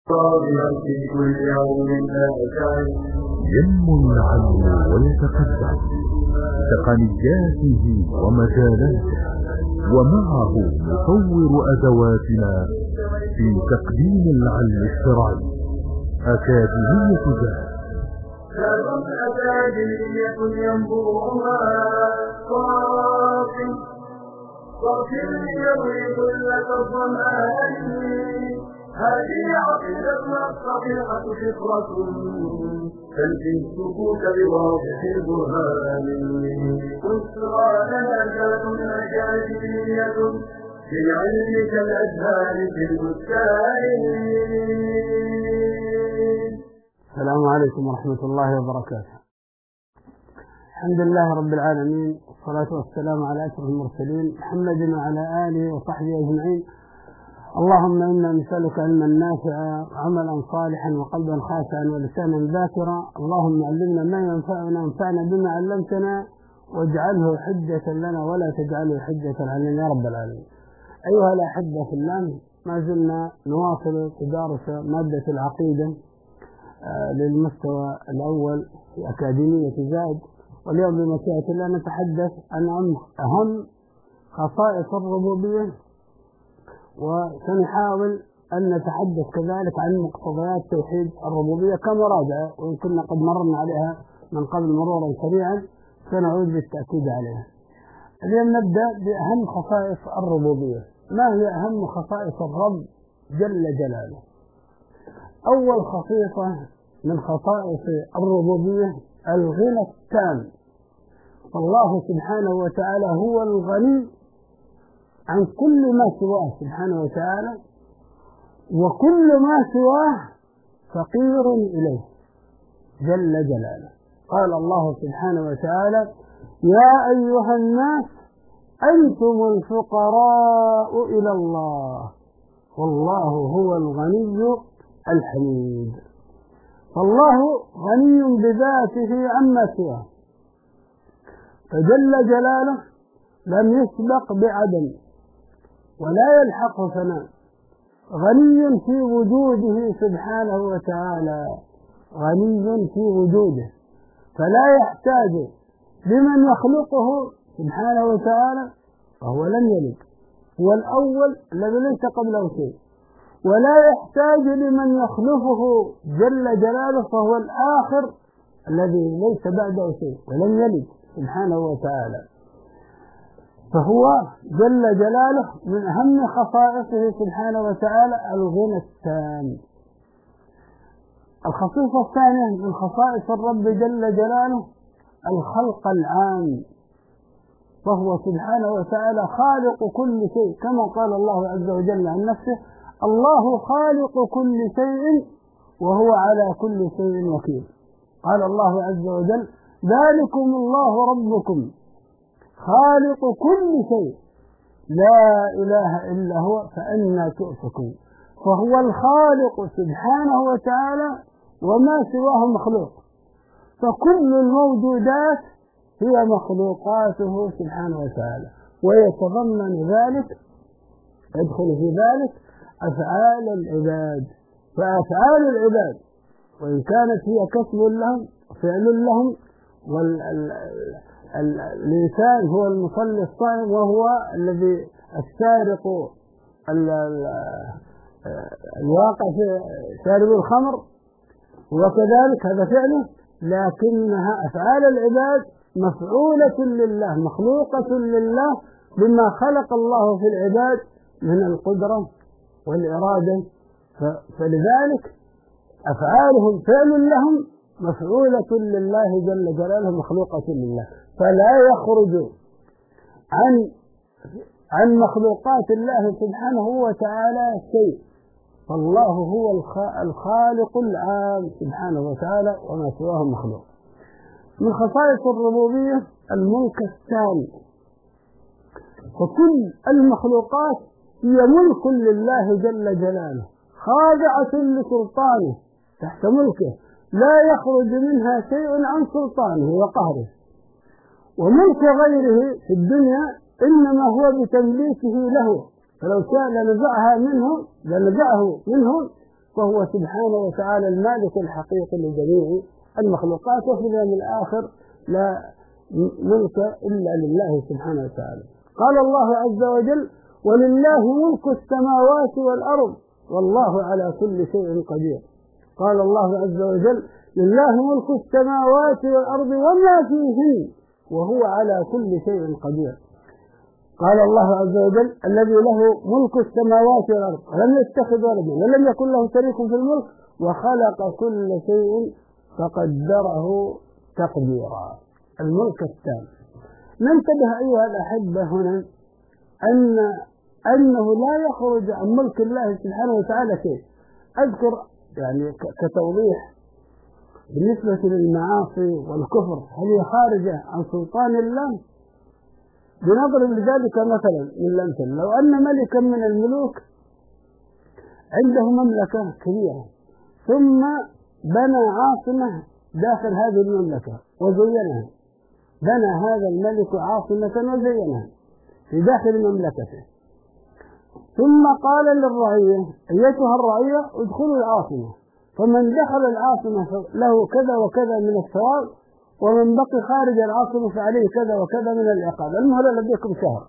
في كل يوم ينمو العلم ويتقدم تقنياته ومجالاته، ومعه نطور أدواتنا في تقديم العلم الشرعي. أكاديمية ذات أكاديمية ينبوعها صافٍ يروي كلة الظمآن. هذه عقيدتنا الصحيحة فطرة تنفي السكوت بواضح البرهان. بشرى لنا ذات أكاديمية للعلم كالأزهار في البستان. السلام عليكم ورحمة الله وبركاته. الحمد لله رب العالمين، والصلاة والسلام على أشرف المرسلين محمد وعلى آله وصحبه أجمعين. اللهم إنا نسألك علما نافعا وعملا صالحا وقلبا خاشعا ولسانا ذاكرا. اللهم علمنا ما ينفعنا وانفعنا بما علمتنا واجعله حجة لنا ولا تجعله حجة علينا يا رب العالمين. أيها الأحبة في الله، ما زلنا نواصل تدارس مادة العقيدة للمستوى الأول في أكاديمية زاد، واليوم بمشيئة الله نتحدث عن أهم خصائص الربوبية، وسنحاول أن نتحدث كذلك عن مقتضيات توحيد الربوبية كمراجعة، وإن كنا قد مررنا عليها من قبل مرورا سريعا سنعود بالتأكيد عليها. اليوم نبدأ بأهم خصائص الربوبية. ما هي أهم خصائص الرب جل جلاله؟ أول خصيصة من خصائص الربوبية الغنى التام. الله سبحانه وتعالى هو الغني عن كل ما سواه سبحانه وتعالى، وكل ما سواه فقير إليه جل جلاله. قال الله سبحانه وتعالى: يا أيها الناس أنتم الفقراء إلى الله والله هو الغني الحميد. فالله غني بذاته عما سواه، فجل جلاله لم يسبق بعدم ولا يلحق فناء، غني في وجوده سبحانه وتعالى، غني في وجوده، فلا يحتاج لمن يخلقه سبحانه وتعالى، فهو لم يلد، هو الأول الذي ليس قبله شيء، ولا يحتاج لمن يخلفه جل جلاله، فهو الآخر الذي ليس بعده شيء ولم يلد سبحانه وتعالى. فهو جل جلاله من أهم خصائصه سبحانه وتعالى الغنى التام. الخصيصة الثانية من خصائص الرب جل جلاله الخلق العام، فهو سبحانه وتعالى خالق كل شيء، كما قال الله عز وجل عن نفسه: الله خالق كل شيء وهو على كل شيء وكيل. قال الله عز وجل: ذلكم الله ربكم خالق كل شيء لا إله إلا هو فأنى تؤفكون. فهو الخالق سبحانه وتعالى وما سواه مخلوق، فكل الموجودات هي مخلوقاته سبحانه وتعالى، ويتضمن ذلك، يدخل في ذلك أفعال العباد. فأفعال العباد وإن كانت هي كسب لهم وفعل لهم، والإنسان هو المصلي الصائم وهو الذي السارق الواقع في شارب الخمر، وكذلك هذا فعله، لكنها أفعال العباد مفعولة لله مخلوقة لله بما خلق الله في العباد من القدرة والإرادة، فلذلك أفعالهم فعل لهم مفعولة لله جل جلاله مخلوقة لله، فلا يخرج عن مخلوقات الله سبحانه وتعالى شيء. فالله هو الخالق العام سبحانه وتعالى وما سواه مخلوق. من خصائص الربوبية الملك التام، وكل المخلوقات هي ملك لله جل جلاله خاضعة لسلطانه تحت ملكه، لا يخرج منها شيء عن سلطانه وقهره. وملك غيره في الدنيا إنما هو بتمليكه له، فلو شاء لنزعه منه فهو سبحانه وتعالى المالك الحقيقي لجميع المخلوقات، وفي اليوم الآخر لا ملك إلا لله سبحانه وتعالى. قال الله عز وجل: ولله ملك السماوات والأرض والله على كل شيء قدير. قال الله عز وجل: لله ملك السماوات والأرض وما فيهن وهو على كل شيء قدير. قال الله عز وجل: الذي له ملك السماوات والأرض ولم يتخذ ولدا ولم يكن له شريك في الملك وخلق كل شيء فقدره تقديرا. الملك التام. ننتبه أيها الأحبة هنا أنه لا يخرج عن ملك الله سبحانه وتعالى شيء. أذكر يعني كتوضيح بالنسبة للمعاصي والكفر، هل هي خارجة عن سلطان الله؟ بنضرب لذلك مثلا من الأمثلة: لو أن ملكا من الملوك عنده مملكة كبيرة ثم بنى عاصمة داخل هذه المملكة وزينها، بنى هذا الملك عاصمة وزينها في داخل مملكته، ثم قال للرعية: أيتها الرعية ادخلوا العاصمة، فمن دخل العاصمة له كذا وكذا من الثواب، ومن بقي خارج العاصمة فعليه كذا وكذا من العقاب. المهلة لديكم شهر.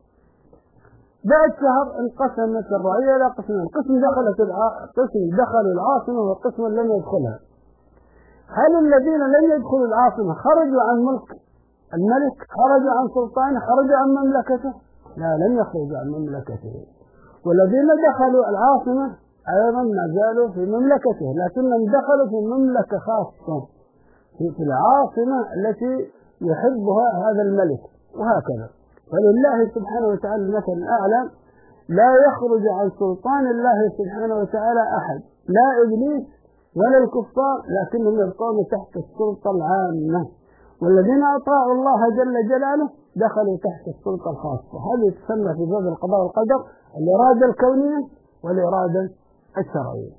بعد شهر انقسمت الرعية إلى قسمين: قسم دخلوا العاصمة وقسم لم يدخلها. هل الذين لم يدخلوا العاصمة خرجوا عن ملك الملك؟ خرجوا عن سلطانه؟ خرجوا عن مملكته؟ لا، لم يخرجوا عن مملكته. والذين دخلوا العاصمة أيضا ما زالوا في مملكته، لكنهم دخلوا في مملكة خاصة في العاصمة التي يحبها هذا الملك، وهكذا. فلله سبحانه وتعالى المثل الأعلى، لا يخرج عن سلطان الله سبحانه وتعالى أحد، لا إبليس ولا الكفار، لكنهم يبقون تحت السلطة العامة. والذين أطاعوا الله جل جلاله دخلوا تحت السلطة الخاصة. هذه تسمى في باب القضاء والقدر الإرادة الكونية والإرادة الشرعية.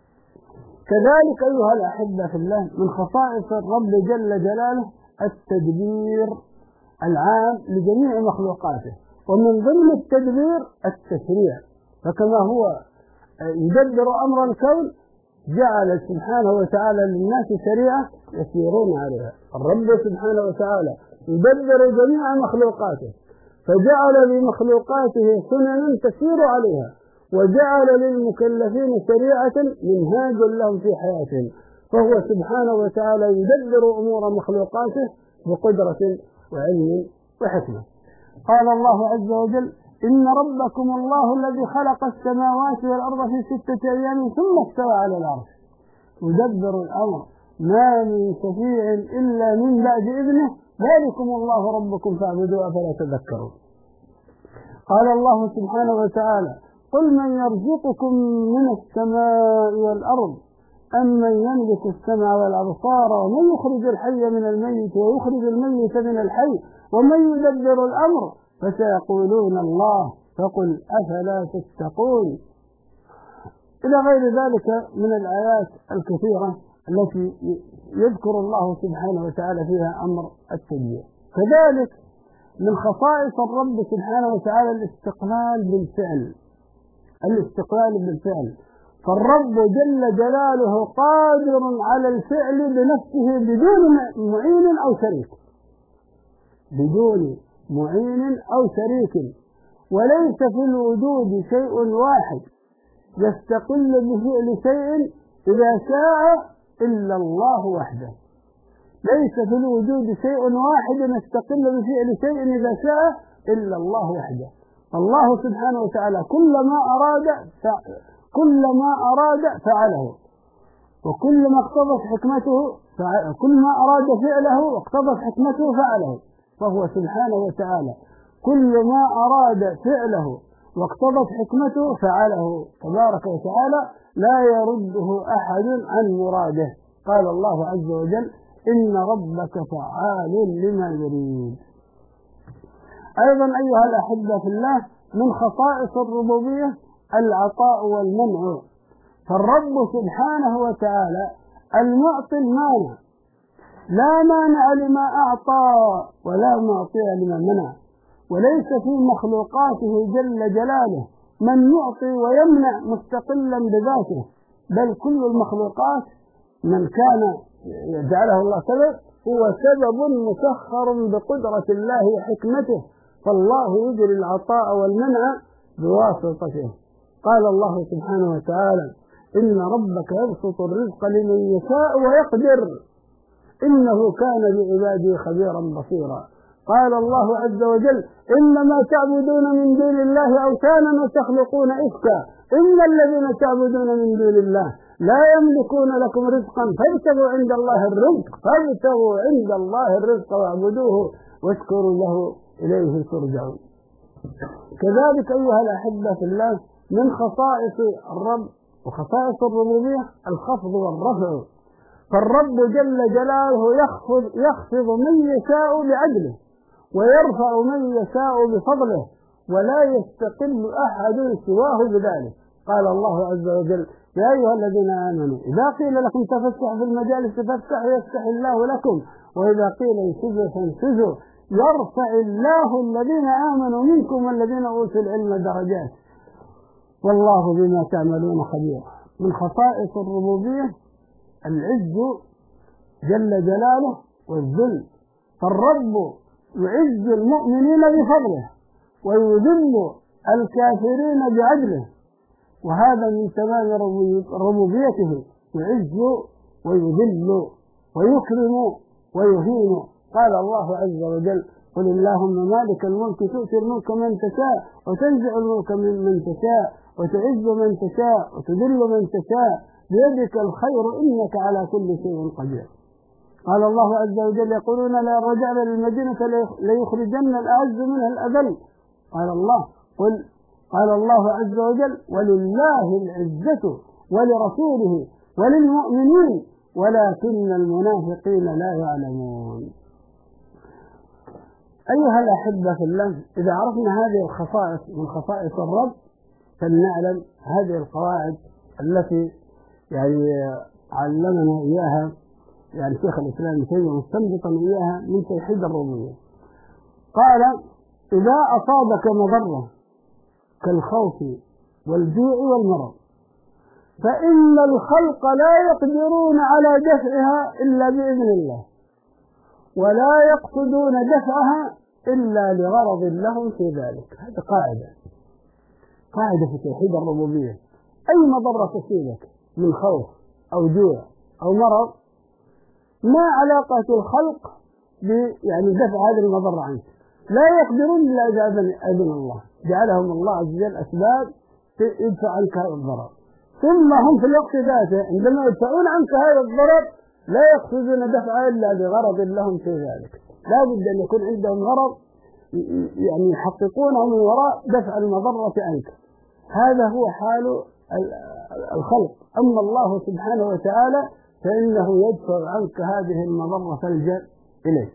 كذلك أيها الأحبة في الله، من خصائص الرب جل جلاله التدبير العام لجميع مخلوقاته، ومن ضمن التدبير التشريع. فكما هو يدبر أمر الكون، جعل سبحانه وتعالى للناس شريعة يسيرون عليها. الرب سبحانه وتعالى يدبر جميع مخلوقاته، فجعل لمخلوقاته سننا تسير عليها، وجعل للمكلفين شريعة منهاج لهم في حياتهم. فهو سبحانه وتعالى يدبر أمور مخلوقاته بقدرة وعلم وحكمة. قال الله عز وجل: إن ربكم الله الذي خلق السماوات والأرض في 6 أيام ثم استوى على العرش يدبر الأمر ما من شفيع إلا من بعد إذنه ذلكم الله ربكم فاعبدوه أفلا تذكرون. قال الله سبحانه وتعالى: قل من يرزقكم من السماء والأرض أم من يملك السمع والأبصار ومن يخرج الحي من الميت ويخرج الميت من الحي ومن يدبر الأمر فسيقولون الله فقل أفلا تتقون. إلى غير ذلك من الآيات الكثيرة التي يذكر الله سبحانه وتعالى فيها أمر التدبير. كذلك من خصائص الرب سبحانه وتعالى الاستقلال بالفعل. فالرب جل جلاله قادر على الفعل بنفسه بدون معين أو شريك، وليس في الوجود شيء واحد يستقل بفعل شيء إذا شاء إلا الله وحده. ليس في الوجود شيء واحد يستقل بفعل شيء إذا شاء إلا الله وحده. الله سبحانه وتعالى كل ما أراد فعله، وكل ما اقتضت حكمته كل ما أراد فعله واقتضت حكمته فعله. فهو سبحانه وتعالى كل ما أراد فعله واقتضت حكمته فعله تبارك وتعالى، لا يرده أحد عن مراده. قال الله عز وجل: إن ربك فعال لما يريد. أيضا أيها الأحبة في الله، من خصائص الربوبية العطاء والمنع. فالرب سبحانه وتعالى المعطي المانع، لا مانع لما أعطى ولا معطي لما منع، وليس في مخلوقاته جل جلاله من يعطي ويمنع مستقلا بذاته، بل كل المخلوقات من كان جعله الله سبب هو سبب مسخر بقدرة الله وحكمته، فالله يجري العطاء والمنع بواسطته. قال الله سبحانه وتعالى: إن ربك يبسط الرزق لمن يشاء ويقدر إنه كان بعباده خبيرا بصيرا. قال الله عز وجل: إنما تعبدون من دون الله أوثانا وتخلقون إفكا إن الذين تعبدون من دون الله لا يملكون لكم رزقا فابتغوا عند الله الرزق واعبدوه واشكروا له إليه ترجعون. كذلك أيها الأحبة في الله من خصائص الرب وخصائص الربوبية الخفض والرفع، فالرب جل جلاله يخفض من يشاء بعدله ويرفع من يشاء بفضله ولا يستقل أحد سواه بذلك. قال الله عز وجل: يا أيها الذين آمنوا إذا قيل لكم تفسحوا في المجالس فافسحوا يفسح الله لكم وإذا قيل انشزوا فانشزوا يرفع الله الذين آمنوا منكم والذين أوتوا العلم درجات والله بما تعملون خبير. من خصائص الربوبية العز جل جلاله والذل، فالرب يعز المؤمنين بفضله ويذل الكافرين بعدله، وهذا من تمام ربوبيته، يعز ويذل ويكرم ويهين. قال الله عز وجل: قل اللهم مالك الملك تؤتي الملك من تشاء وتنزع الملك من تشاء وتعز من تشاء وتذل من تشاء بيدك الخير إنك على كل شيء قدير. قال الله عز وجل: يقولون لا رجعنا للمدينة ليخرجن الأعز منها الأذل. قال الله عز وجل: ولله العزة ولرسوله وللمؤمنين ولكن المنافقين لا يعلمون. أيها الأحبة في الله، إذا عرفنا هذه الخصائص من خصائص الرب فلنعلم هذه القواعد التي علمنا إياها شيخ الإسلام ابن تيمية مستنبطا إياها من توحيد الربوبية. قال: إذا أصابك مضرة كالخوف والجوع والمرض فإن الخلق لا يقدرون على دفعها إلا بإذن الله ولا يقصدون دفعها إلا لغرض لهم في ذلك. هذه قاعدة في توحيد الربوبية. أي مضرة تصيبك من خوف أو جوع أو مرض ما علاقة الخلق بدفع هذه المضرة عنك، لا يقدرون إلا إذا أذن الله، جعلهم الله عز وجل أسباب يدفع عنك هذا الضرر، ثم هم في الوقت ذاته عندما يدفعون عنك هذا الضرر لا يقصدون دفعه إلا لغرض لهم في ذلك. لا بد أن يكون عندهم غرض يحققونه من وراء دفع المضرة عنك. هذا هو حال الخلق. أما الله سبحانه وتعالى فإنه يدفع عنك هذه المضرة فالجأ إليه.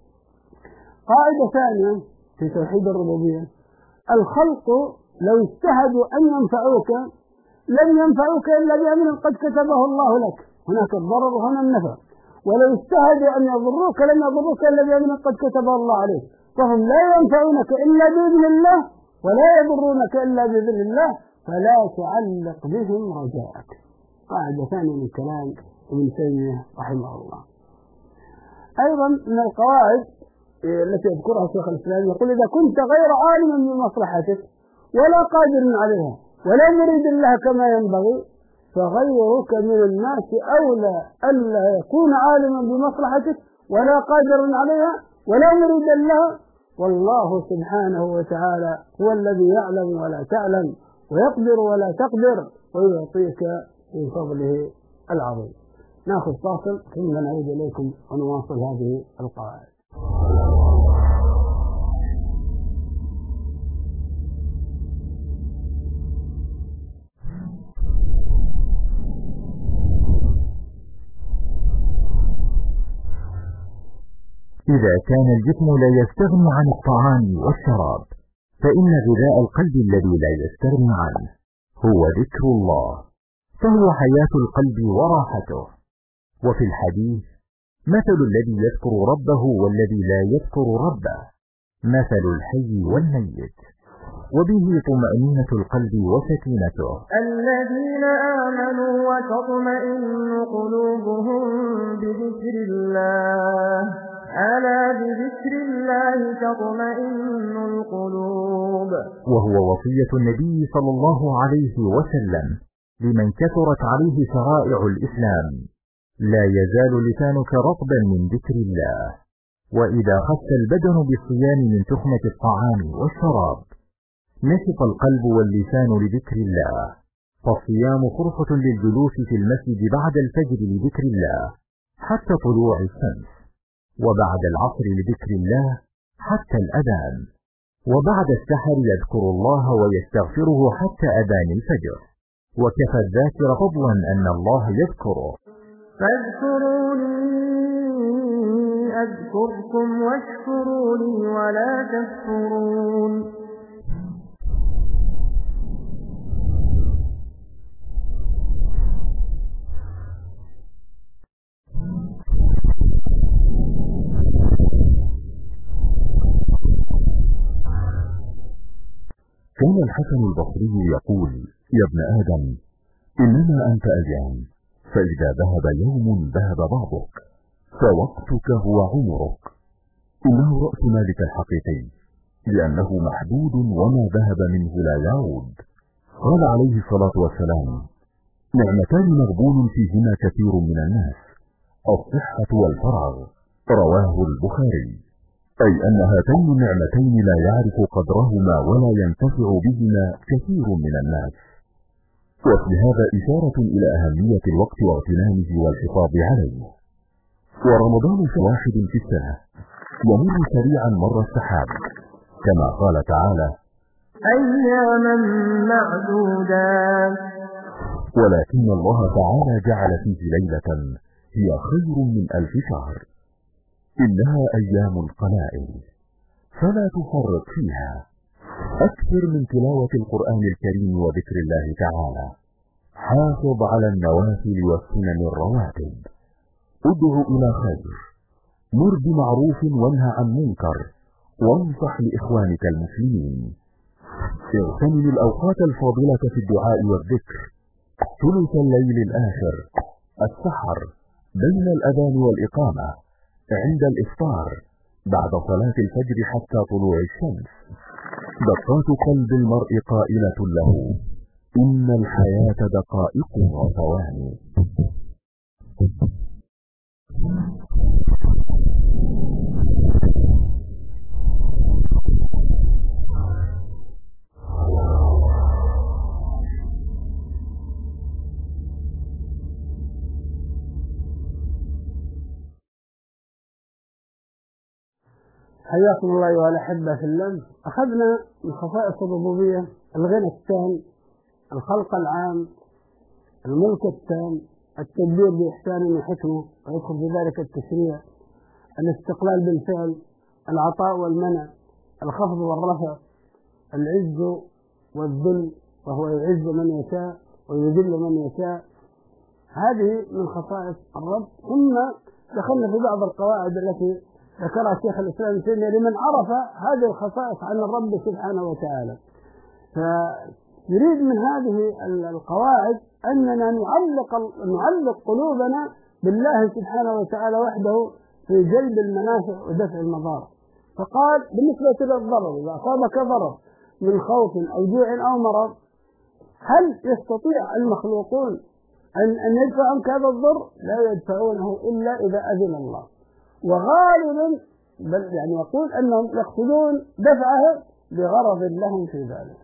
قاعدة ثانية في توحيد الربوبية: الخلق لو اجتهدوا أن ينفعوك لم ينفعوك إلا بأمر قد كتبه الله لك، هناك الضرر وهنا النفع، ولو اجتهدوا أن يضروك لم يضروك إلا بأمر قد كتبه الله عليك، فهم لا ينفعونك إلا بإذن الله ولا يضرونك إلا بإذن الله، فلا تعلق بهم رجاءك. قاعدة ثانية من كلام ابن تيمية رحمه الله. أيضا من القواعد التي يذكرها شيخ الإسلام يقول: إذا كنت غير عالم بمصلحتك ولا قادر عليها ولا مريد لها كما ينبغي فغيرك من الناس أولى ألا يكون عالما بمصلحتك ولا قادر عليها ولا مريد لها، والله سبحانه وتعالى هو الذي يعلم ولا تعلم ويقدر ولا تقدر ويعطيك من فضله العظيم. نأخذ فاصل ثم نعود إليكم ونواصل هذه القواعد. إذا كان الجسم لا يستغني عن الطعام والشراب فإن غذاء القلب الذي لا يستغني عنه هو ذكر الله، فهو حياة القلب وراحته. وفي الحديث: مثل الذي يذكر ربه والذي لا يذكر ربه مثل الحي والميت، وبه طمأنينة القلب وسكينته. الذين آمنوا وتطمئن قلوبهم بذكر الله ألا بذكر الله تطمئن القلوب. وهو وصية النبي صلى الله عليه وسلم لمن كثرت عليه شرائع الإسلام: لا يزال لسانك رطبا من ذكر الله. وإذا خس البدن بالصيام من تخمة الطعام والشراب نشط القلب واللسان لذكر الله. فالصيام فرصة للجلوس في المسجد بعد الفجر لذكر الله حتى طلوع الشمس، وبعد العصر لذكر الله حتى الأذان، وبعد السحر يذكر الله ويستغفره حتى أذان الفجر. وكفى الذاكر فضلا أن الله يذكره. فاذكروني أذكركم واشكروا لي ولا تكفرون. كان الحسن البصري يقول: يا ابن آدم، إنما أنت أيام، فإذا ذهب يوم ذهب بعضك، فوقتك هو عمرك. إنه رأس مالك الحقيقي، لأنه محدود وما ذهب منه لا يعود. قال عليه الصلاة والسلام: نعمتان مغبون فيهما كثير من الناس، الصحة والفراغ. رواه البخاري. أي أن هاتين النعمتين لا يعرف قدرهما ولا ينتفع بهما كثير من الناس. وفي هذا إشارة إلى أهمية الوقت واغتنامه والحفاظ عليه. ورمضان واحد في السنة يمر سريعا مر السحاب، كما قال تعالى: أياما معدودات. ولكن الله تعالى جعل فيه ليلة هي خير من 1000 شهر. إنها أيام قلائل فلا تفرط فيها. أكثر من تلاوة القرآن الكريم وذكر الله تعالى. حافظ على النوافل والسنن الرواتب. ادع إلى خير. مر بمعروف وانهى عن منكر. وانصح لإخوانك المسلمين. اغتنم الأوقات الفاضلة في الدعاء والذكر. ثلث الليل الآخر، السحر، بين الأذان والإقامة، عند الإفطار، بعد صلاة الفجر حتى طلوع الشمس. دقات قلب المرء قائلة له: إن الحياة دقائق وثواني. حياكم الله أيها الأحبة في الله. أخذنا من خصائص الربوبية الغنى التام، الخلق العام، الملك التام، التدبير بإحسان وحكمة، ويدخل في ذلك التشريع، الاستقلال بالفعل، العطاء والمنع، الخفض والرفع، العز والذل، وهو يعز من يشاء ويذل من يشاء. هذه من خصائص الرب. ثم دخلنا في بعض القواعد التي ذكرها شيخ الإسلام ابن تيمية لمن عرف هذه الخصائص عن الرب سبحانه وتعالى. فنريد من هذه القواعد أننا نعلق قلوبنا بالله سبحانه وتعالى وحده في جلب المنافع ودفع المضار. فقال: بالنسبة للضرر، إذا أصابك ضرر من خوف أو جوع أو مرض، هل يستطيع المخلوقون أن يدفعوا عنك هذا الضر؟ لا يدفعونه إلا إذا أذن الله. وغالبا بل يعني يقول أنهم يقصدون دفعه بغرض لهم في ذلك.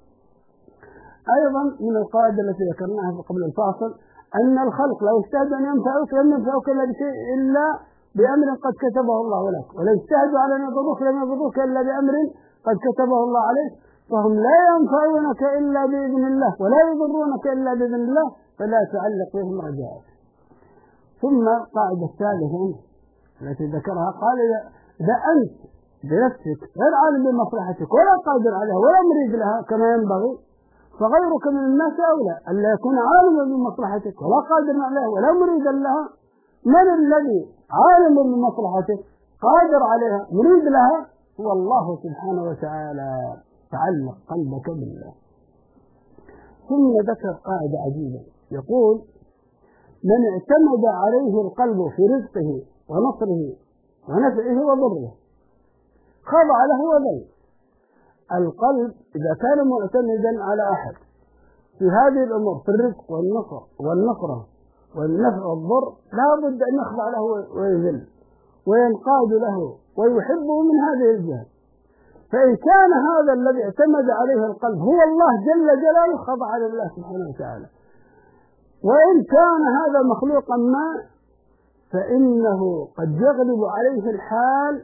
أيضا من القواعد التي ذكرناها قبل الفاصل أن الخلق لا يجتهد أن ينفعوك لم ينفعوك إلا بشيء إلا بأمر قد كتبه الله لك، ولا يجتهدوا على أن يضروك لم يضروك إلا بأمر قد كتبه الله عليك. فهم لا ينفعونك إلا بإذن الله ولا يضرونك إلا بإذن الله، فلا تعلق بهم رجاءك. ثم القاعدة الثالثة التي ذكرها قال: إذا أنت بنفسك غير عالم بمصلحتك ولا قادر عليها ولا مريد لها كما ينبغي، فغيرك من الناس أولى ألا يكون عالما بمصلحتك ولا قادر عليها ولا مريدا لها. من الذي عالم بمصلحتك قادر عليها مريد لها؟ هو الله سبحانه وتعالى. تعلق قلبك بالله. ثم ذكر قاعدة عجيبة يقول: من اعتمد عليه القلب في رزقه ونصره ونفعه وضره خضع له وذل. القلب إذا كان معتمدا على أحد في هذه الأمور، في الرزق والنصرة والنفع والضر، لا بد أن يخضع له ويذل وينقاد له ويحبه من هذه الجهة. فإن كان هذا الذي اعتمد عليه القلب هو الله جل جلاله خضع لله سبحانه وتعالى، وإن كان هذا مخلوقا ما فإنه قد يغلب عليه الحال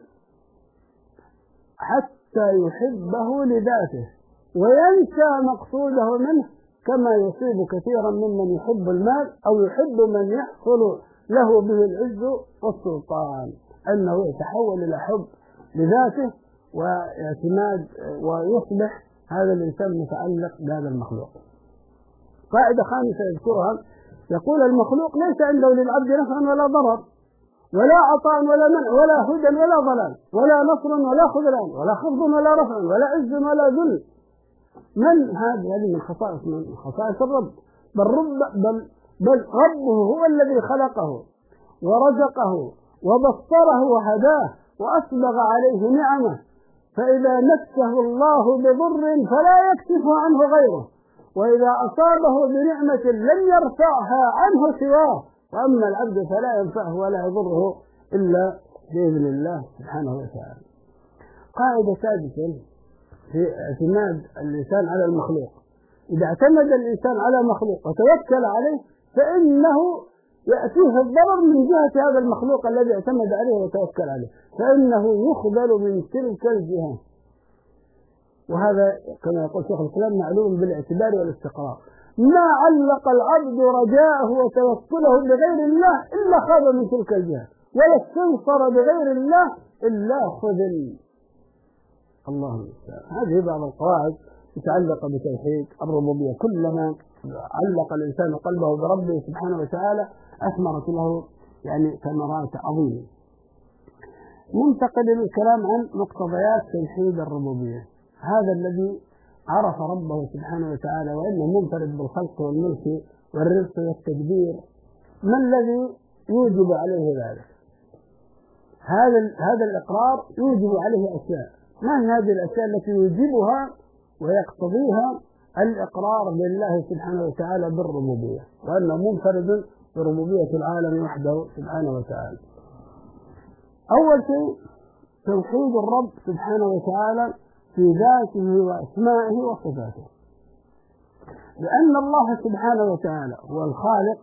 حتى يحبه لذاته وينسى مقصوده منه، كما يصيب كثيرا ممن يحب المال أو يحب من يحصل له به العز والسلطان، أنه يتحول إلى حب لذاته واعتماد ويصبح هذا الإنسان متعلق بهذا المخلوق. قاعدة خامسة يذكرها يقول: المخلوق ليس عنده للعبد نفع ولا ضرر ولا عطاء ولا منع ولا هدى ولا ضلال ولا نصر ولا خذلان ولا خفض ولا رفع ولا عز ولا ذل. من هذه من خصائص الرب، بل ربه هو الذي خلقه ورزقه وبصره وهداه وأسبغ عليه نعمه، فإذا مسه الله بضر فلا يكشف عنه غيره، وإذا أصابه بنعمة لم يرفعها عنه سواه، وأما العبد فلا ينفعه ولا يضره إلا بإذن الله سبحانه وتعالى. قاعدة سادسة في اعتماد الإنسان على المخلوق: إذا اعتمد الإنسان على مخلوق وتوكل عليه فإنه يأتيه الضرر من جهة هذا المخلوق الذي اعتمد عليه وتوكل عليه، فإنه يخذل من تلك الجهة. وهذا كما يقول شيخ الإسلام معلوم بالاعتبار والاستقرار. ما علق العبد رجاءه وتوكله بغير الله إلا خاب من تلك الجهة، ولا استنصر بغير الله إلا خذل. الله المستعان. هذه بعض القواعد متعلقة بتوحيد الربوبية. كلما علق الإنسان قلبه بربه سبحانه وتعالى أثمرت له ثمرات عظيمة. ننتقل إلى الكلام عن مقتضيات توحيد الربوبية. هذا الذي عرف ربه سبحانه وتعالى وإنه منفرد بالخلق والملك والرزق والتدبير، ما الذي يوجب عليه ذلك؟ هذا الإقرار يوجب عليه أشياء. ما هي هذه الأشياء التي يوجبها ويقتضيها الإقرار بالله سبحانه وتعالى بالربوبية، وأنه منفرد بربوبية العالم وحده سبحانه وتعالى؟ أول شيء توحيد الرب سبحانه وتعالى في ذاته وأسمائه وصفاته، لأن الله سبحانه وتعالى هو الخالق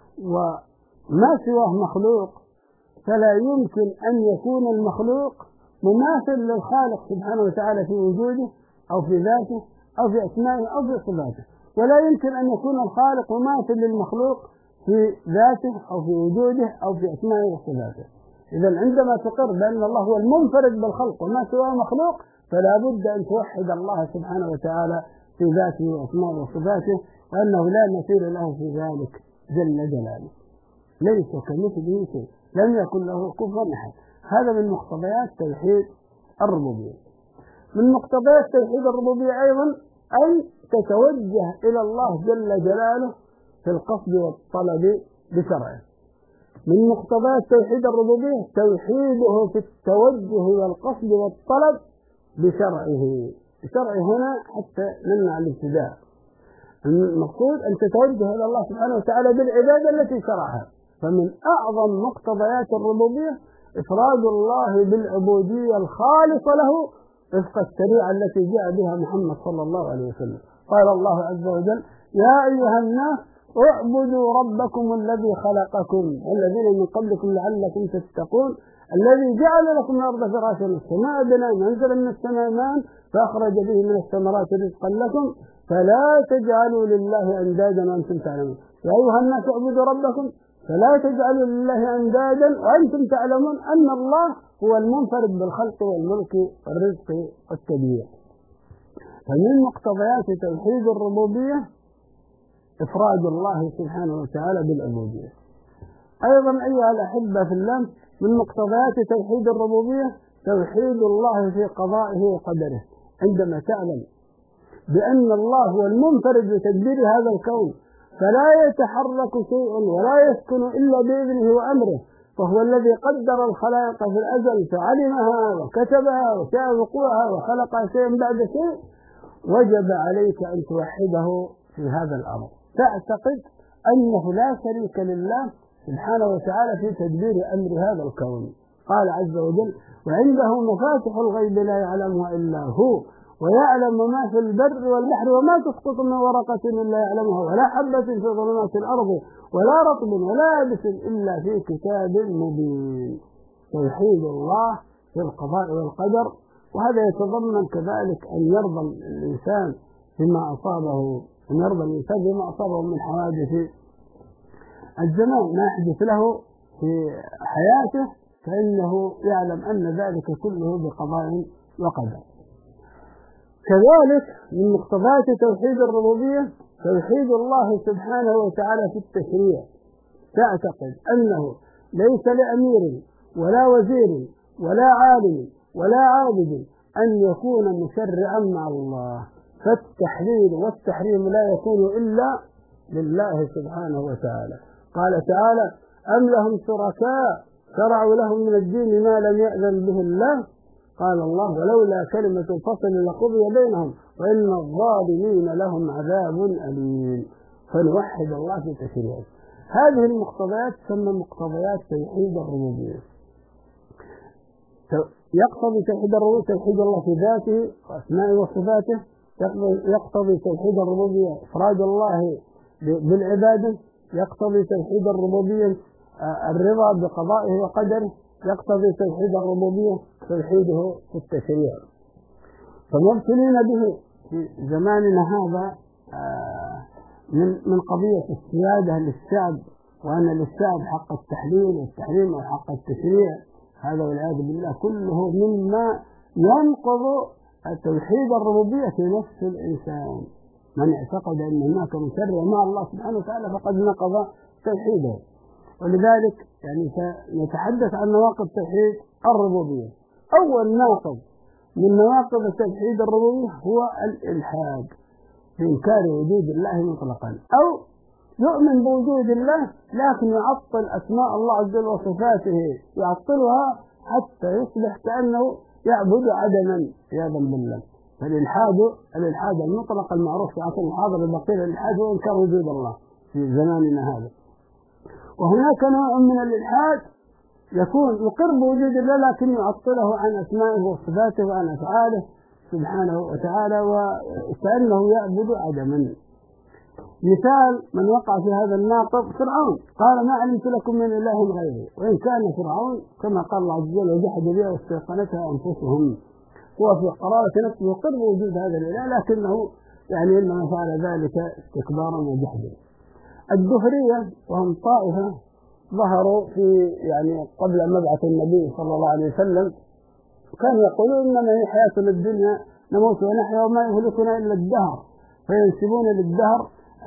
وما سواه مخلوق، فلا يمكن أن يكون المخلوق مماثل للخالق سبحانه وتعالى في وجوده أو في ذاته أو في أسمائه أو في صفاته، ولا يمكن أن يكون الخالق مماثل للمخلوق في ذاته أو في وجوده أو في أسمائه وصفاته. إذا عندما تقر بأن الله هو المنفرد بالخلق وما سواه مخلوق، فلا بد أن توحد الله سبحانه وتعالى في ذاته وأسمائه وصفاته، وأنه لا مثيل له في ذلك جل جلاله، ليس كمثله شيء، لم يكن له كفوا أحد. هذا من مقتضيات توحيد الربوبية. من مقتضيات توحيد الربوبية أيضا أن تتوجه إلى الله جل جلاله في القصد والطلب بشرعه. من مقتضيات توحيد الربوبية توحيده في التوجه والقصد والطلب بشرعه. بشرعه هنا حتى نمنع الابتداع. المقصود أن تتوجه إلى الله سبحانه وتعالى بالعبادة التي شرعها. فمن أعظم مقتضيات الربوبية إفراد الله بالعبودية الخالصة له وفق الشريعة التي جاء بها محمد صلى الله عليه وسلم. قال الله عز وجل: يا أيها الناس اعبدوا ربكم الذي خلقكم والذين من قبلكم لعلكم تتقون الذي جعل لكم الأرض فراشا والسماء بناء وأنزل من السماء ماء فأخرج به من الثمرات رزقا لكم فلا تجعلوا لله أندادا وأنتم تعلمون. يا أيها الناس اعبدوا ربكم فلا تجعلوا لله أندادا وأنتم تعلمون أن الله هو المنفرد بالخلق والملك والرزق والتدبير. فمن مقتضيات توحيد الربوبية إفراد الله سبحانه وتعالى بالعبودية. أيضا أيها الأحبة في الله من مقتضيات توحيد الربوبية توحيد الله في قضائه وقدره، عندما تعلم بأن الله هو المنفرد بتدبير هذا الكون، فلا يتحرك شيء ولا يسكن إلا بإذنه وأمره، فهو الذي قدر الخلائق في الأزل فعلمها وكتبها وشاء وقوعها وخلق شيئا بعد شيء، وجب عليك أن توحده في هذا الأمر، تعتقد أنه لا شريك لله سبحانه وتعالى في تدبير أمر هذا الكون. قال عز وجل: وعنده مفاتح الغيب لا يعلمها إلا هو ويعلم ما في البر والبحر وما تسقط من ورقة إلا يعلمها ولا حبة في ظلمات الأرض ولا رطب ولا يابس إلا في كتاب مبين. توحيد الله في القضاء والقدر، وهذا يتضمن كذلك أن يرضى الإنسان بما أصابه، أن يرضى الإنسان بما أصابه من حوادث الزمان، ما يحدث له في حياته، فإنه يعلم أن ذلك كله بقضاء وقدر. كذلك من مقتضيات توحيد الربوبية توحيد الله سبحانه وتعالى في التشريع، تعتقد أنه ليس لأمير ولا وزير ولا عالم ولا عابد أن يكون مشرعا مع الله، فالتحليل والتحريم لا يكون إلا لله سبحانه وتعالى. قال تعالى: أم لهم شركاء شرعوا لهم من الدين ما لم يأذن به الله، قال الله: ولولا كلمة الفصل لقضي بينهم وإن الظالمين لهم عذاب أليم. فنوحد الله في تشريعه. هذه المقتضيات تسمى مقتضيات توحيد الربوبية. يقتضي توحيد الربوبية توحيد الله في ذاته وأسمائه وصفاته، يقتضي توحيد الربوبية إفراد الله بالعبادة، يقتضي توحيد الربوبية الرضا بقضائه وقدره، يقتضي توحيد الربوبية توحيده في التشريع. فمبتلين به في زماننا هذا من قضية السيادة للشعب، وأن للشعب حق التحليل والتحريم وحق التشريع، هذا والعياذ بالله كله مما ينقض توحيد الربوبية في نفس الإنسان. من اعتقد أن هناك مشرع مع الله سبحانه وتعالى فقد نقض توحيده. ولذلك يعني سنتحدث عن نواقض توحيد الربوبية. أول ناقض من نواقض توحيد الربوبية هو الإلحاد في إنكار وجود الله مطلقا، أو يؤمن بوجود الله لكن يعطل أسماء الله عز وجل وصفاته، يعطلها حتى يصبح كأنه يعبد عدما عياذا بالله. فالإلحاد المطلق المعروف في عصر الحاضر بقيل الإلحاد هو إنكار وجود الله في زماننا هذا. وهناك نوع من الإلحاد يكون يقر بوجود الله لكن يعطله عن أسمائه وصفاته وعن أفعاله سبحانه وتعالى وكأنه يعبد عدما. مثال من وقع في هذا الناقض فرعون، قال: ما علمت لكم من إله غيري، وإن كان فرعون كما قال الله عز وجل: وجحد بها واستيقنتها أنفسهم. هو في قرارة نفسه يقر بوجود هذا الإله لكنه يعني إنما فعل ذلك استكبارا وجحدا. الدهرية وهم طائفة ظهروا في يعني قبل مبعث النبي صلى الله عليه وسلم، كانوا يقولون: إنما هي حياتنا الدنيا نموت ونحيا وما يهلكنا إلا الدهر، فينسبون للدهر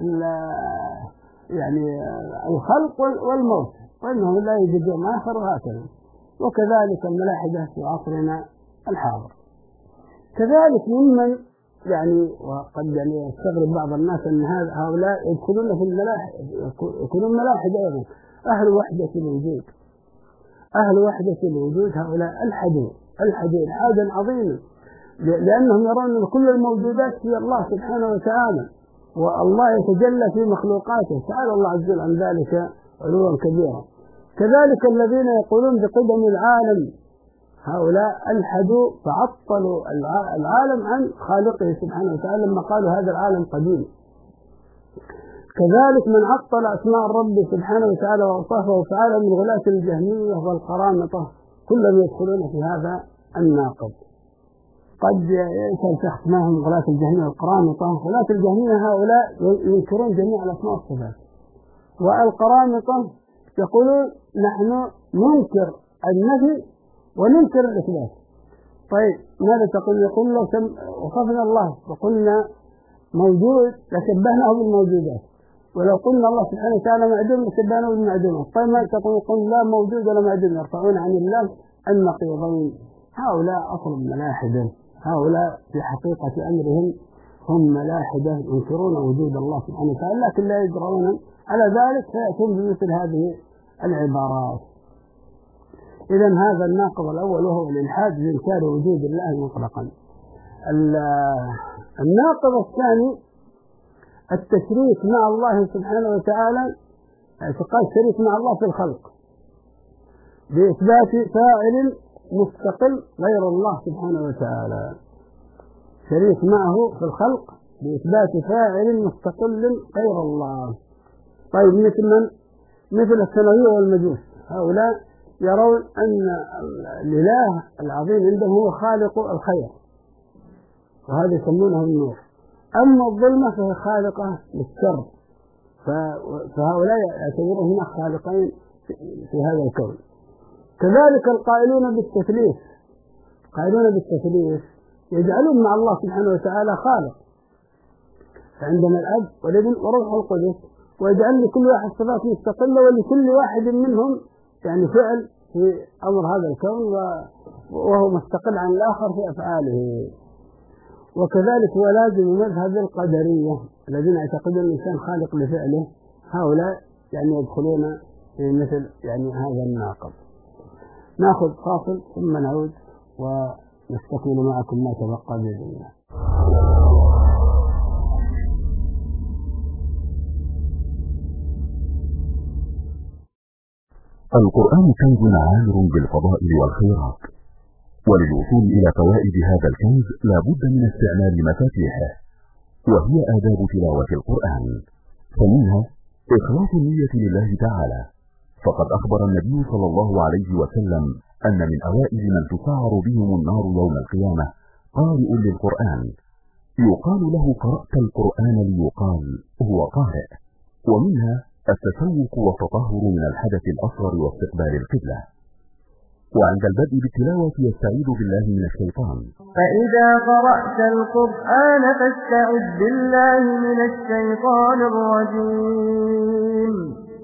يعني الخلق والموت، وإنه لا يوجد يوم آخر، وهكذا. وكذلك الملاحدة في عصرنا الحاضر. كذلك ممن يعني وقد يعني يستغرب بعض الناس أن هؤلاء يدخلون في الملاحد، يكونون ملاحد أيضا أهل وحدة الوجود. أهل وحدة الوجود هؤلاء ألحدوا إلحادا عظيما، لأنهم يرون أن كل الموجودات هي الله سبحانه وتعالى، والله يتجلى في مخلوقاته، تعالى الله عز وجل عن ذلك علوا كبيرا. كذلك الذين يقولون بقدم العالم، هؤلاء ألحدوا فعطلوا العالم عن خالقه سبحانه وتعالى لما قالوا هذا العالم قديم. كذلك من عطل أسماء الرب سبحانه وتعالى وأوصافه وفعله من غلاة الجهمية والقرامطة، كلهم يدخلون في هذا الناقض. قد يسأل شخص ما هم غلاة الجهمية والقرامطة. غلاة الجهمية هؤلاء ينكرون جميع الأسماء والصفات، والقرامطة يقولون نحن ننكر النفي وننكر الإثبات. طيب ماذا تقول؟ يقول لو وصفنا الله وقلنا موجود لشبهناه بالموجودات، ولو قلنا الله سبحانه وتعالى معدوم لشبهناه بالمعدومات. طيب ما تقول؟ يقول لا موجود ولا معدوم، يرفعون عن الله النقيضين. هؤلاء أصل الملاحدة، هؤلاء في حقيقة أمرهم هم ملاحدة ينكرون وجود الله سبحانه وتعالى، لكن لا يجرؤون على ذلك فيأتون بمثل هذه العبارات. إذا هذا الناقض الأول وهو الإلحاد بإنكار وجود الله مطلقا. الناقض الثاني التشريك مع الله سبحانه وتعالى، اعتقاد شريك مع الله في الخلق بإثبات فاعل مستقل غير الله سبحانه وتعالى، شريك معه في الخلق بإثبات فاعل مستقل غير الله. طيب مثل من؟ مثل الثانوية والمجوس، هؤلاء يرون أن الإله العظيم عندهم هو خالق الخير، وهذا يسمونه النور، أما الظلمة فهي خالقة للشر، فهؤلاء يعتبرون هنا خالقين في هذا الكون. كذلك القائلون بالتثليث، قائلون بالتثليث يجعلون مع الله سبحانه وتعالى خالق، فعندنا الأب والابن وروح القدس، ويجعل لكل واحد صفات مستقلة ولكل واحد منهم يعني فعل في أمر هذا الكون وهو مستقل عن الآخر في أفعاله. وكذلك هو لازم مذهب القدرية الذين يعتقدون أن الإنسان خالق لفعله، هؤلاء يعني يدخلون في مثل يعني هذا الناقض. نأخذ فاصل ثم نعود ونستكمل معكم ما تبقى بإذن الله. القرآن كنز عامر بالفضائل والخيرات، وللوصول إلى فوائد هذا الكنز لا بد من استعمال مفاتيحه، وهي آداب تلاوة القرآن، فمنها إخلاص النية لله تعالى، فقد أخبر النبي صلى الله عليه وسلم أن من أوائل من تسعر بهم النار يوم القيامة قارئ للقرآن، يقال له قرأت القرآن ليقال هو قارئ. ومنها التسوق والتطهر من الحدث الأصغر واستقبال القبلة. وعند البدء بالتلاوة يستعيذ بالله من الشيطان. فإذا قرأت القرآن فاستعذ بالله من الشيطان الرجيم.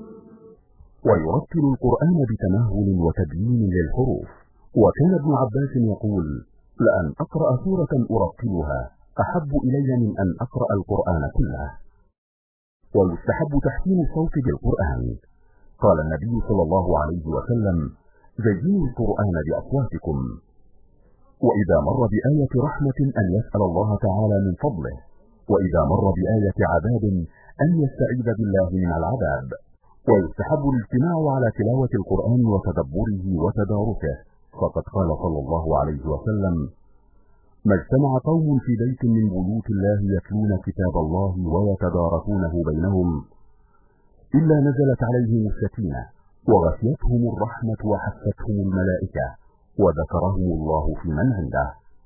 ويرتل القرآن بتمهل وتبيين للحروف. وكان ابن عباس يقول: لأن أقرأ سورة أرتلها أحب إلي من أن أقرأ القرآن كله. ويستحب تحسين الصوت بالقرآن. قال النبي صلى الله عليه وسلم: زينوا القرآن بأصواتكم. وإذا مر بآية رحمة أن يسأل الله تعالى من فضله، وإذا مر بآية عذاب أن يستعيذ بالله من العذاب. ويستحب الاجتماع على تلاوة القرآن وتدبره وتدارسه، فقد قال صلى الله عليه وسلم: ما اجتمع قوم في بيت من بيوت الله يتلون كتاب الله ويتدارسونه بينهم إلا نزلت عليهم السكينة وغشيتهم الرحمة وحفتهم الملائكة وذكرهم الله في من عنده.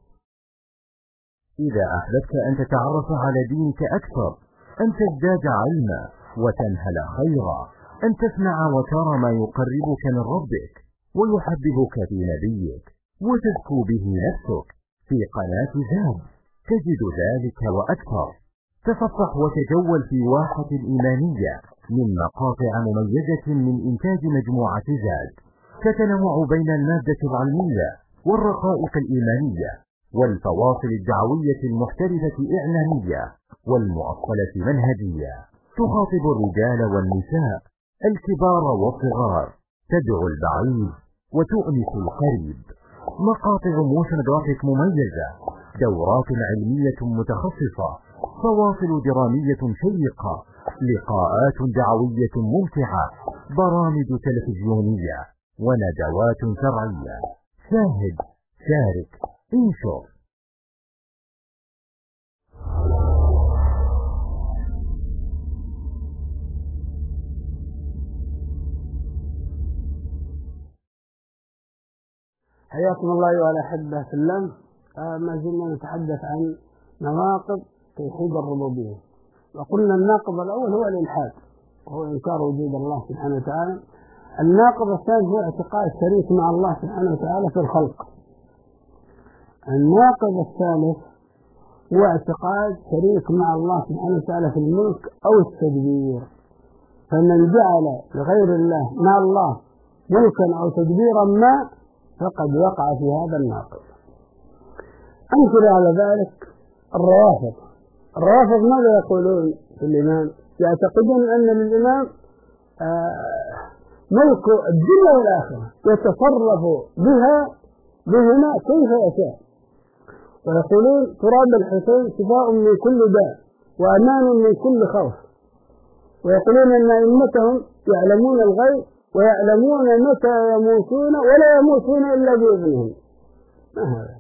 إذا أحببت أن تتعرف على دينك أكثر، أن تزداد علما وتنهل خيرا، أن تسمع وترى ما يقربك من ربك ويحببك في نبيك وتزكو به نفسك، في قناة زاد تجد ذلك وأكثر. تصفح وتجول في واحة الإيمانية من مقاطع مميزة من إنتاج مجموعة زاد، تتنوع بين المادة العلمية والرقائق الإيمانية والفواصل الدعوية المختلفة إعلامية والمؤصلة منهجية، تخاطب الرجال والنساء، الكبار والصغار، تدعو البعيد وتؤنس القريب. مقاطع موشن جرافيك مميزة، دورات علمية متخصصة، فواصل درامية شيقة، لقاءات دعوية ممتعة، برامج تلفزيونية وندوات شرعية. شاهد، شارك، انشر. حياكم الله أيها الأحبة في الله. ما زلنا نتحدث عن نواقض توحيد الربوبية، وقلنا الناقض الأول هو الإلحاد وهو إنكار وجود الله سبحانه وتعالى. الناقض الثاني هو اعتقاد شريك مع الله سبحانه وتعالى في الخلق. الناقض الثالث هو اعتقاد شريك مع الله سبحانه وتعالى في الملك أو التدبير. فمن جعل لغير الله مع الله ملكا أو تدبيرا ما فقد وقع في هذا الناقض. أمثلة على ذلك الروافض ماذا يقولون في الإمام؟ يعتقدون أن للإمام ملك الدنيا والآخرة يتصرف بهما كيف يشاء، ويقولون تراب الحسين شفاء من كل داء وأمان من كل خوف، ويقولون أن أئمتهم يعلمون الغيب ويعلمون متى يموتون ولا يموتون إلا بإذنهم. ما هذا؟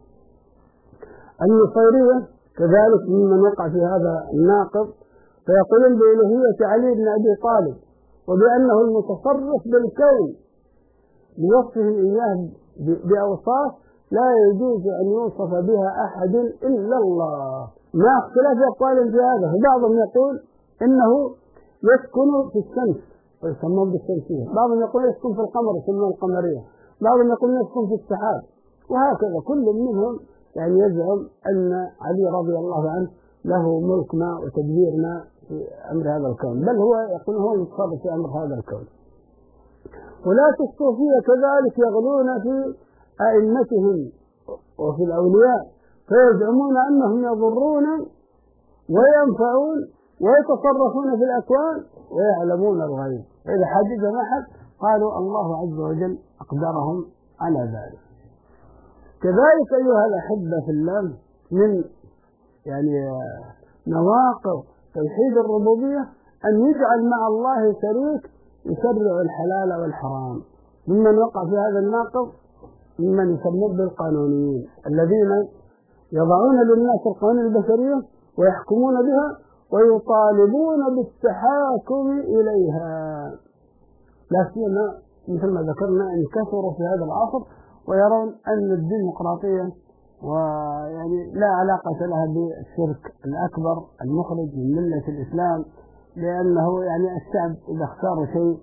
النصيرية كذلك ممن وقع في هذا الناقض، فيقولون بإلهية علي بن أبي طالب وبأنه المتصرف بالكون لوصفه إياه بأوصاف لا يجوز أن يوصف بها أحد إلا الله، مع اختلاف أقوال في هذا. فبعضهم يقول إنه يسكن في الشمس ويسمون بالشمسية، بعضهم يقول يسكن في القمر يسمون القمرية، بعضهم يقول يسكن في السحاب، وهكذا كل منهم يعني يزعم أن علي رضي الله عنه له ملك ما وتدبير ما في أمر هذا الكون، بل هو يقول هو المتصرف في أمر هذا الكون. ولاة الصوفية كذلك يغلون في أئمتهم وفي الأولياء، فيزعمون أنهم يضرون وينفعون ويتصرفون في الأكوان ويعلمون الغيب، إذا حدث أحد قالوا الله عز وجل أقدرهم على ذلك. كذلك أيها الأحبة في الله من يعني نواقض توحيد الربوبية أن يجعل مع الله شريك يشرع الحلال والحرام. ممن وقع في هذا الناقض ممن يسمون بالقانونيين الذين يضعون للناس القوانين البشرية ويحكمون بها ويطالبون بالتحاكم إليها، لا سيما مثل ما ذكرنا أن كثروا في هذا العصر ويرون أن الديمقراطية ويعني لا علاقة لها بالشرك الأكبر المخرج من ملة الإسلام، لأنه يعني الشعب إذا اختاروا شيء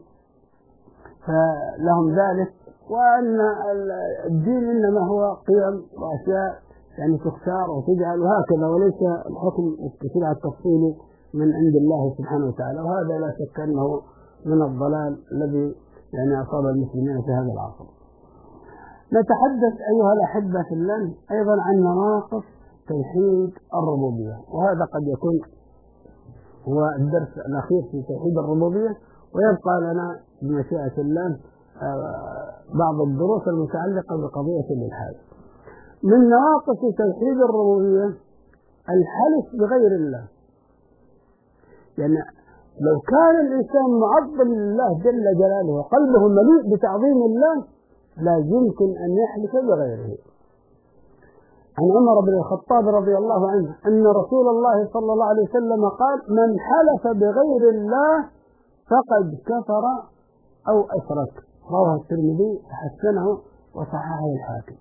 فلهم ذلك، وأن الدين إنما هو قيم وأشياء يعني تختار وتجعل وهكذا، وليس الحكم التشريع التفصيلي من عند الله سبحانه وتعالى، وهذا لا شك أنه من الضلال الذي يعني أصاب المسلمين في هذا العصر. نتحدث أيها الأحبة في الله أيضا عن نواقض توحيد الربوبية، وهذا قد يكون هو الدرس الأخير في توحيد الربوبية، ويبقى لنا بمشيئة الله بعض الدروس المتعلقة بقضية الإلحاد. من نواقض توحيد الربوبية الحلف بغير الله، يعني لو كان الإنسان معظم لله جل جلاله وقلبه مليء بتعظيم الله لا يمكن أن يحلف بغيره. عن عمر بن الخطاب رضي الله عنه أن رسول الله صلى الله عليه وسلم قال: من حلف بغير الله فقد كفر أو أشرك، رواه الترمذي حسنه وصححه الحاكم.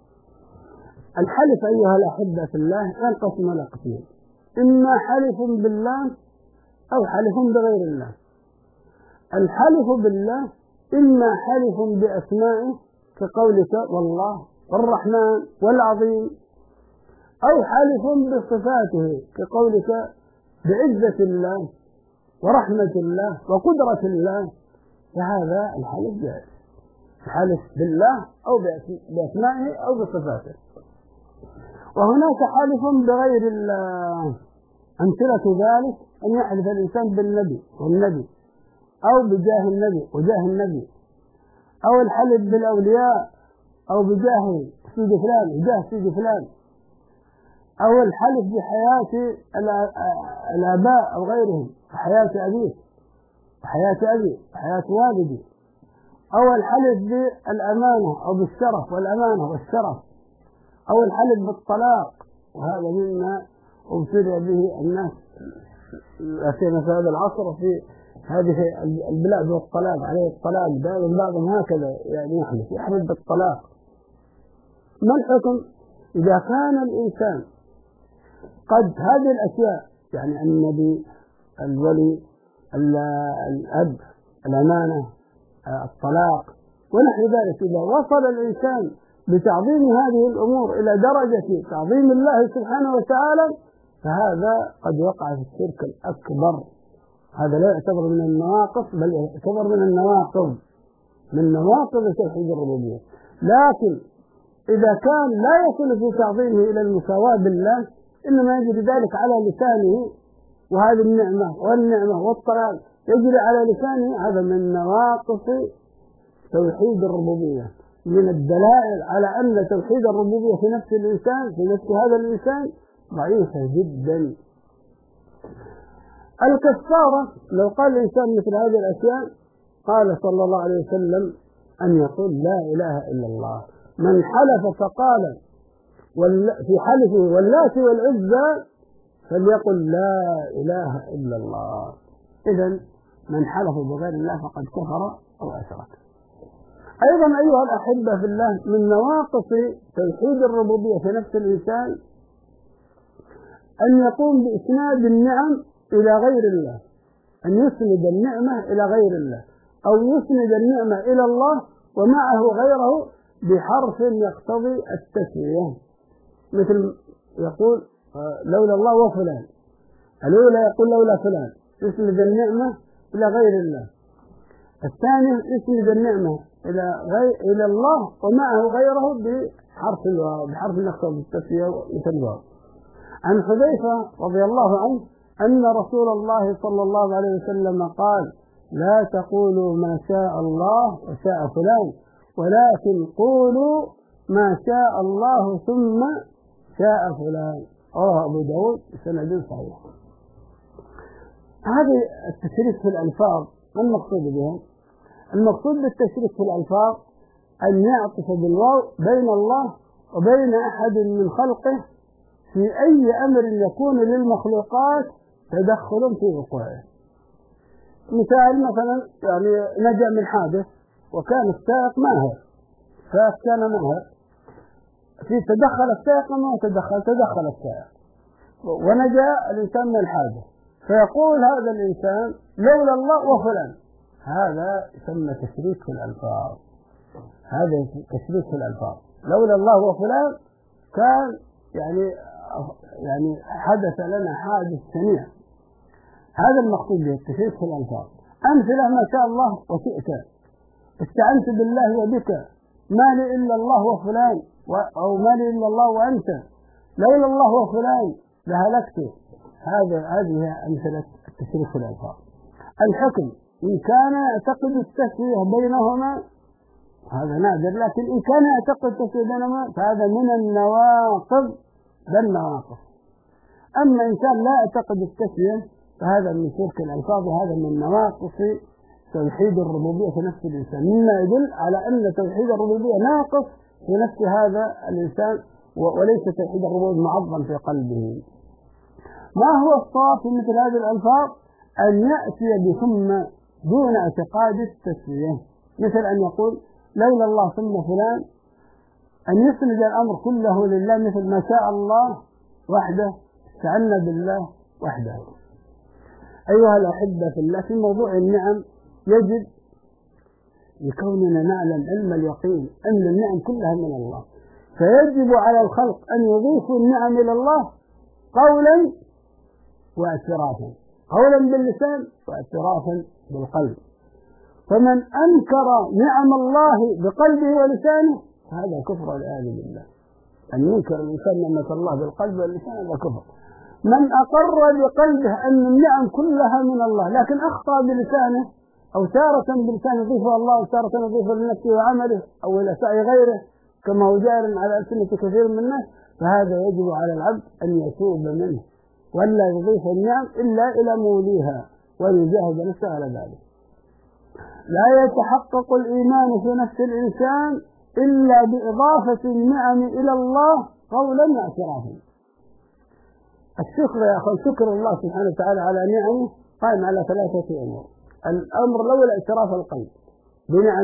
الحلف أيها الأحبة في الله ينقسم إلى قسمين: إما حلف بالله أو حلف بغير الله. الحلف بالله إما حلف بأسمائه كقولك والله والرحمن والعظيم، أو حلف بصفاته كقولك بعزة الله ورحمة الله وقدرة الله، فهذا الحلف جائز، الحلف بالله أو بأسمائه أو بصفاته. وهناك حلف بغير الله، أمثلة ذلك أن يحلف الإنسان بالنبي والنبي، أو بجاه النبي وجاه النبي، أو الحلف بالأولياء، أو بجاه سيد فلان وجاه سيد فلان، أو الحلف بحياة الآباء أو غيرهم، بحياة أبيه وحياة أبي وحياة والدي، أو الحلف بالأمانة أو بالشرف والأمانة والشرف، أو الحلف بالطلاق، وهذا مما ابتلي به الناس في هذا العصر في هذه البلاد والطلاق، عليه الطلاق دائما بعضهم هكذا يعني يحلف بالطلاق. ما الحكم إذا كان الإنسان قد هذه الأشياء يعني النبي الولي الأب الأمانة الطلاق ونحو ذلك، إذا وصل الإنسان بتعظيم هذه الأمور إلى درجة تعظيم الله سبحانه وتعالى فهذا قد وقع في الشرك الأكبر. هذا لا يعتبر من النواقض بل يعتبر من النواقض، من نواقض توحيد الربوبية. لكن إذا كان لا يصل في تعظيمه إلى المساواة بالله، إنما يجري ذلك على لسانه، وهذه النعمة والطلال يجري على لسانه، هذا من نواقص توحيد الربوبية، من الدلائل على أن توحيد الربوبية في نفس الإنسان، في نفس هذا الإنسان ضعيفة جدا. الكفارة لو قال الإنسان مثل هذه الأشياء، قال صلى الله عليه وسلم أن يقول لا إله إلا الله. من حلف فقال في حلفه واللات والعزى فليقل لا إله إلا الله. إذن من حلف بغير الله فقد كفر أو أشرك. أيضا أيها الأحبة في الله، من نواقص توحيد الربوبية في نفس الإنسان أن يقوم بإسناد النعم إلى غير الله، أن يسند النعمة إلى غير الله، أو يسند النعمة إلى الله ومعه غيره بحرف يقتضي التسوية، مثل يقول لولا الله وفلان، الأولى يقول لولا فلان، يسند النعمة إلى غير الله. الثاني يسند النعمة إلى الله ومعه غيره بحرف الواو، بحرف يقتضي التسوية مثل الواو. عن حذيفة رضي الله عنه أن رسول الله صلى الله عليه وسلم قال: لا تقولوا ما شاء الله وشاء فلان، ولكن قولوا ما شاء الله ثم شاء فلان. رواه أبو داود بسند صحيح. هذه التشريك في الألفاظ ما المقصود بها؟ المقصود بالتشريك في الألفاظ أن يعطف بالواو بين الله وبين أحد من خلقه في أي أمر يكون للمخلوقات تدخل في وقوعه. مثال مثلا يعني نجا من حادث وكان السائق ماهر، فكان ماهر في تدخل السائق وما تدخل السائق ونجا الإنسان من الحادث، فيقول هذا الإنسان لولا الله وفلان، هذا يسمى تشريك في الألفاظ. هذا تشريك في الألفاظ، لولا الله وفلان كان يعني حدث لنا حادث سميع. هذا المقصود به التشريك في الألفاظ. أمثلة ما شاء الله وشئت، استعنت بالله وبك، ما لي إلا الله وفلان، أو ما لي إلا الله وأنت، لولا الله وفلان لهلكت. هذه أمثلة التشريك في الألفاظ. الحكم إن كان يعتقد التسوية بينهما هذا نادر، لكن إن كان يعتقد التسوية بينهما فهذا من النواقض بالنواقض. أما إن كان لا يعتقد التسوية فهذا من شرك الألفاظ، وهذا من نواقص توحيد الربوبية في نفس الإنسان، مما يدل على أن توحيد الربوبية ناقص في نفس هذا الإنسان، وليس توحيد الربوبية معظم في قلبه. ما هو الصواب في مثل هذه الألفاظ؟ أن يأتي بثم دون اعتقاد التسوية، مثل أن يقول لولا الله ثم فلان، أن يسند الأمر كله لله، مثل ما شاء الله وحده، استعنا بالله وحده. أيها الأحبة في الله، في موضوع النعم يجب لكوننا نعلم علم اليقين أن النعم كلها من الله، فيجب على الخلق أن يضيفوا النعم إلى الله قولا واعترافا، قولا باللسان واعترافا بالقلب. فمن أنكر نعم الله بقلبه ولسانه هذا كفر والعياذ بالله. أن ينكر الإنسان نعمة الله بالقلب واللسان هذا كفر. من أقر بقلبه أن النعم كلها من الله لكن أخطأ بلسانه، أو تارة بلسانه يضيفها الله وتارة يضيفها لنفسه وعمله أو إلى سعي غيره كما هو جار على ألسنة كثير من الناس، فهذا يجب على العبد أن يتوب منه ولا يضيف النعم إلا إلى موليها ويجاهد نفسه على ذلك. لا يتحقق الإيمان في نفس الإنسان إلا بإضافة النعم إلى الله قولا واعترافا. الشكر يا أخي، شكر الله سبحانه وتعالى على نعمه قائم على ثلاثة أمور. الأمر الأول اعتراف القلب بنعم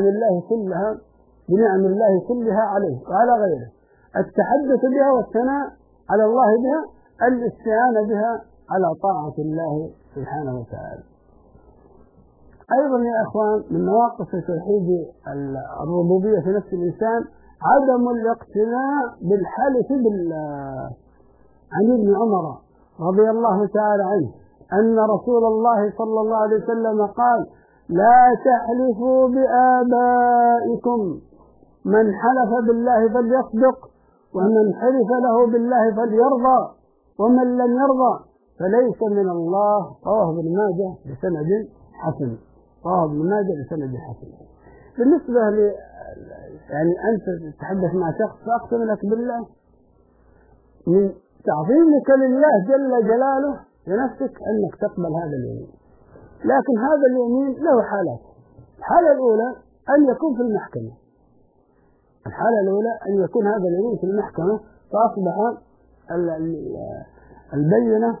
الله كلها عليه وعلى غيره، التحدث بها والثناء على الله بها، الاستعانة بها على طاعة الله سبحانه وتعالى. أيضا يا أخوان من نواقص توحيد الربوبية في نفس الإنسان عدم الاقتناع بالحلف بالله. عن ابن عمر رضي الله تعالى عنه أن رسول الله صلى الله عليه وسلم قال: لا تحلفوا بآبائكم من حلف بالله فليصدق، ومن حلف له بالله فليرضى، ومن لم يرضى فليس من الله. رواه ابن ماجه بسند حسن. رواه ابن ماجه بسند حسن. بالنسبة يعني أنت تتحدث مع شخص فأقسم لك بالله، من تعظيمك لله جل جلاله لنفسك أنك تقبل هذا اليمين. لكن هذا اليمين له حالات. الحالة الأولى أن يكون في المحكمة. الحالة الأولى أن يكون هذا اليمين في المحكمة، فأصبح البينة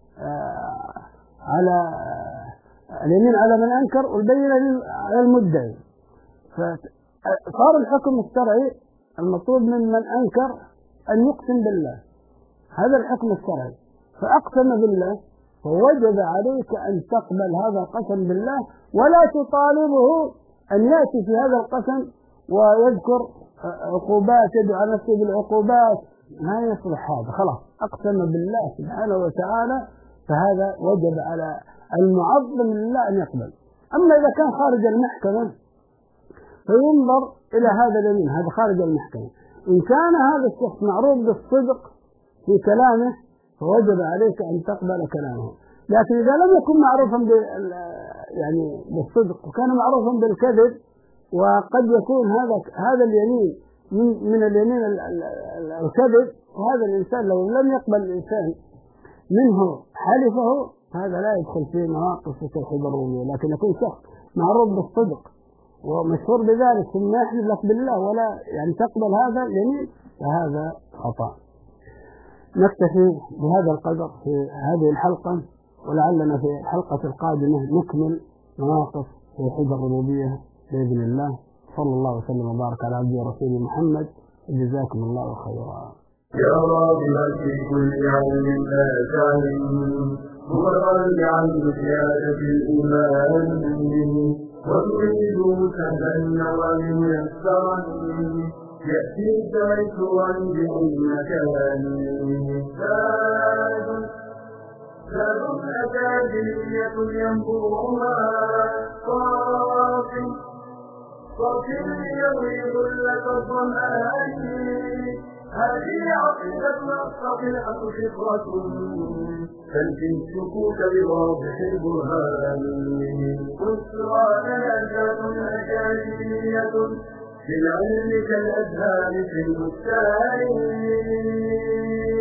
على اليمين على من أنكر والبينة على المدعي، فصار الحكم الشرعي المطلوب من أنكر أن يقسم بالله. هذا الحكم الشرعي، فأقسم بالله، فوجب عليك أن تقبل هذا القسم بالله، ولا تطالبه أن يأتي في هذا القسم ويذكر عقوبات، يدعو على نفسه بالعقوبات. ما يصلح هذا. خلاص أقسم بالله سبحانه وتعالى، فهذا وجب على المعظم لله أن يقبل. أما إذا كان خارج المحكمة فينظر إلى هذا اليمين، هذا خارج المحكمة. إن كان هذا الشخص معروف بالصدق في كلامه فوجب عليك أن تقبل كلامه. لكن إذا لم يكن معروفا يعني بالصدق وكان معروفا بالكذب، وقد يكون هذا اليمين من اليمين الكذب، وهذا الإنسان لو لم يقبل الإنسان منه حلفه فهذا لا يدخل في مواقف التوحيد الربوبية. لكن يكون شخص معروف بالصدق ومشهور بذلك ثم يحلف لك بالله ولا يعني تقبل هذا اليمين، فهذا خطأ. نكتفي بهذا القدر في هذه الحلقة، ولعلنا في الحلقة القادمة نكمل مواقف توحيد الربوبية بإذن الله. صلى الله وسلم وبارك على عبده ورسوله محمد، وجزاكم الله خيرا. يا راغبا في كل علم لا تعلم، متقل عن زيادة الإيمان، وتريد سهلا النوال ميسرا، يأتيك ميسورا بأي مكان. زاد أكاديمية ينبوعها صافي يغيظ لك الظمآن. هذه عقيدتنا الصحيحة فطرة تنفي الشكوك بواضح البرهان. بشرى لنا ذات أكاديمية للعلم كالأزهار في البستان.